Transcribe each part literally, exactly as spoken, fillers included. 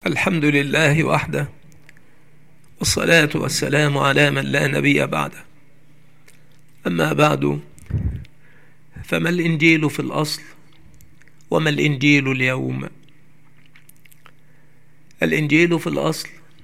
الحمد لله وحده، والصلاة والسلام على من لا نبي بعده. أما بعد، فما الإنجيل في الأصل، وما الإنجيل اليوم؟ الإنجيل في الأصل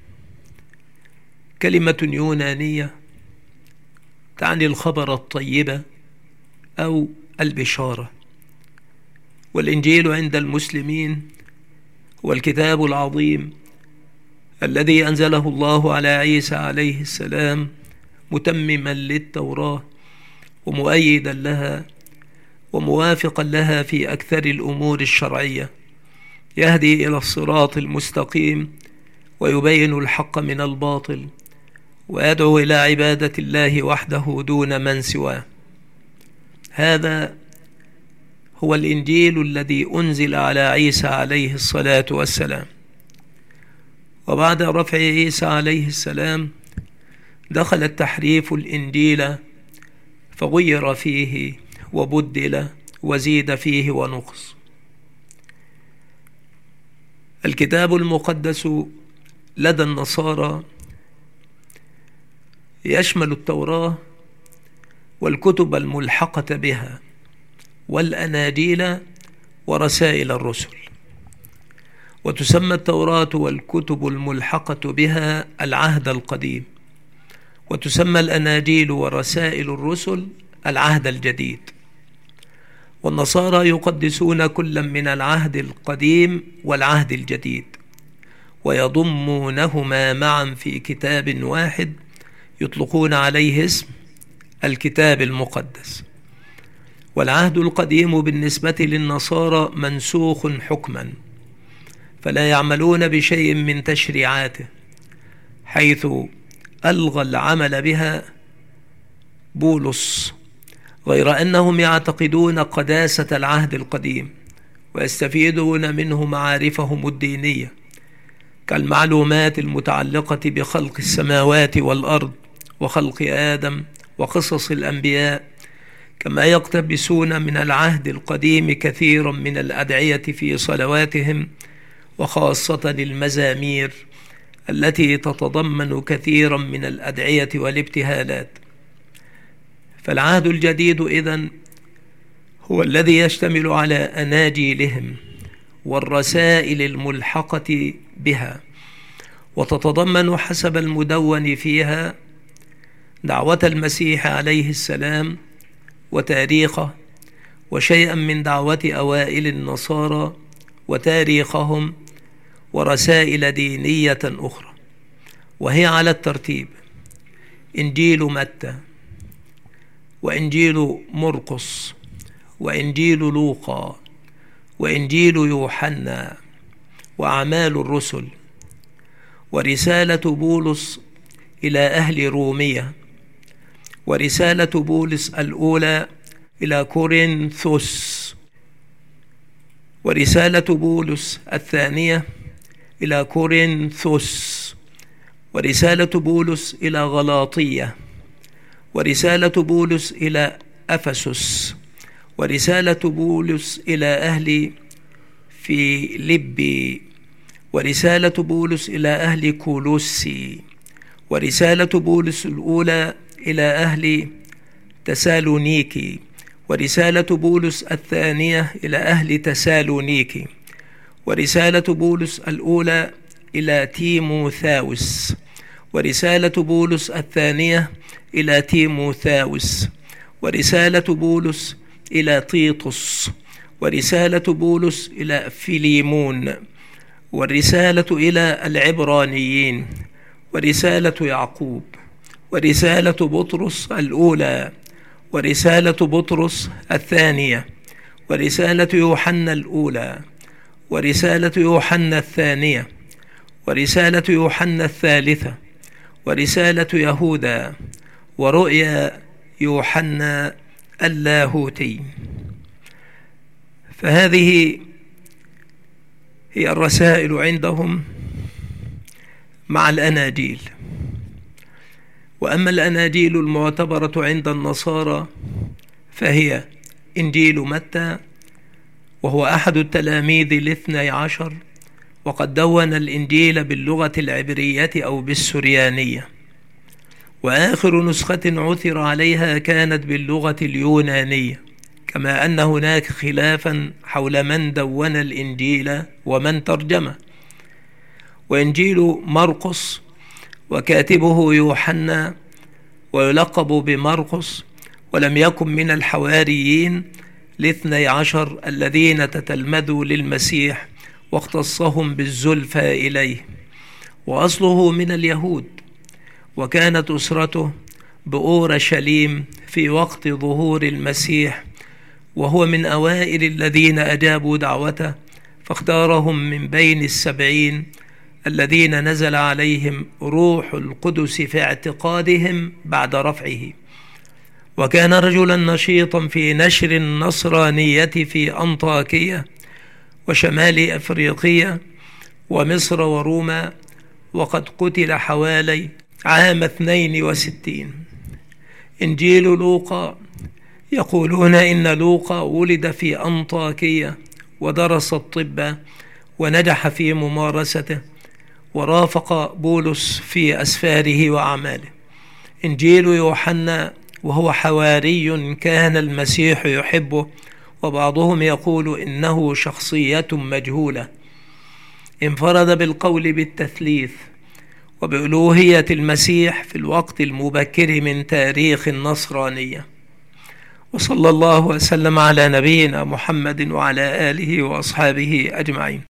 كلمة يونانية تعني الخبر الطيب أو البشارة، والإنجيل عند المسلمين هو الكتاب العظيم الذي أنزله الله على عيسى عليه السلام متمما للتوراة ومؤيدا لها وموافقا لها في أكثر الأمور الشرعية، يهدي إلى الصراط المستقيم ويبين الحق من الباطل ويدعو إلى عبادة الله وحده دون من سواه. هذا هو الإنجيل الذي أنزل على عيسى عليه الصلاة والسلام. وبعد رفع عيسى عليه السلام دخل التحريف الإنجيل، فغير فيه وبدل وزيد فيه ونقص. الكتاب المقدس لدى النصارى يشمل التوراة والكتب الملحقة بها والأناجيل ورسائل الرسل، وتسمى التوراة والكتب الملحقة بها العهد القديم، وتسمى الأناجيل ورسائل الرسل العهد الجديد. والنصارى يقدسون كل من العهد القديم والعهد الجديد ويضمونهما معا في كتاب واحد يطلقون عليه اسم الكتاب المقدس. والعهد القديم بالنسبة للنصارى منسوخ حكما، فلا يعملون بشيء من تشريعاته، حيث ألغى العمل بها بولس، غير أنهم يعتقدون قداسة العهد القديم ويستفيدون منه معارفهم الدينية كالمعلومات المتعلقة بخلق السماوات والأرض وخلق آدم وقصص الأنبياء، كما يقتبسون من العهد القديم كثيرا من الأدعية في صلواتهم، وخاصة المزامير التي تتضمن كثيرا من الأدعية والابتهالات. فالعهد الجديد إذن هو الذي يشتمل على أناجيلهم والرسائل الملحقة بها، وتتضمن حسب المدون فيها دعوة المسيح عليه السلام وتاريخه، وشيئا من دعوة أوائل النصارى وتاريخهم، ورسائل دينية أخرى، وهي على الترتيب: إنجيل متى، وإنجيل مرقس، وإنجيل لوقا، وإنجيل يوحنا، وأعمال الرسل، ورسالة بولس إلى أهل رومية، ورسالة بولس الأولى إلى كورنثوس، ورسالة بولس الثانية إلى كورنثوس، ورسالة بولس إلى غلاطية، ورسالة بولس إلى أفسس، ورسالة بولس إلى أهل فيلبي، ورسالة بولس إلى أهل كولوسي، ورسالة بولس الأولى إلى أهل تسالونيكي، ورسالة بولس الثانية إلى أهل تسالونيكي، ورسالة بولس الأولى إلى تيموثاوس، ورسالة بولس الثانية إلى تيموثاوس، ورسالة بولس إلى تيطس، ورسالة بولس إلى فيليمون، والرسالة إلى العبرانيين، ورسالة يعقوب، ورسالة بطرس الأولى، ورسالة بطرس الثانية، ورسالة يوحنا الأولى، ورسالة يوحنا الثانية، ورسالة يوحنا الثالثة، ورسالة يهوذا، ورؤيا يوحنا اللاهوتي. فهذه هي الرسائل عندهم مع الأناجيل. وأما الأناجيل المعتبرة عند النصارى فهي إنجيل متى، وهو أحد التلاميذ الاثني عشر، وقد دون الإنجيل باللغة العبرية أو بالسريانية، وآخر نسخة عثر عليها كانت باللغة اليونانية، كما أن هناك خلافا حول من دون الإنجيل ومن ترجمه. وإنجيل مرقس وكاتبه يوحنا ويلقب بمرقس، ولم يكن من الحواريين الاثني عشر الذين تتلمذوا للمسيح واختصهم بالزلفى إليه، وأصله من اليهود، وكانت أسرته بأورشليم في وقت ظهور المسيح، وهو من أوائل الذين أجابوا دعوته، فاختارهم من بين السبعين الذين نزل عليهم روح القدس في اعتقادهم بعد رفعه. وكان رجلا نشيطا في نشر النصرانية في أنطاكية وشمال أفريقيا ومصر وروما، وقد قتل حوالي عام اثنين وستين. إنجيل لوقا يقولون إن لوقا ولد في أنطاكية ودرس الطب ونجح في ممارسته، ورافق بولس في أسفاره وأعماله. إنجيل يوحنا وهو حواري كان المسيح يحبه، وبعضهم يقول إنه شخصية مجهولة، انفرد بالقول بالتثليث وبألوهية المسيح في الوقت المبكر من تاريخ النصرانية. وصلى الله وسلم على نبينا محمد وعلى آله وأصحابه أجمعين.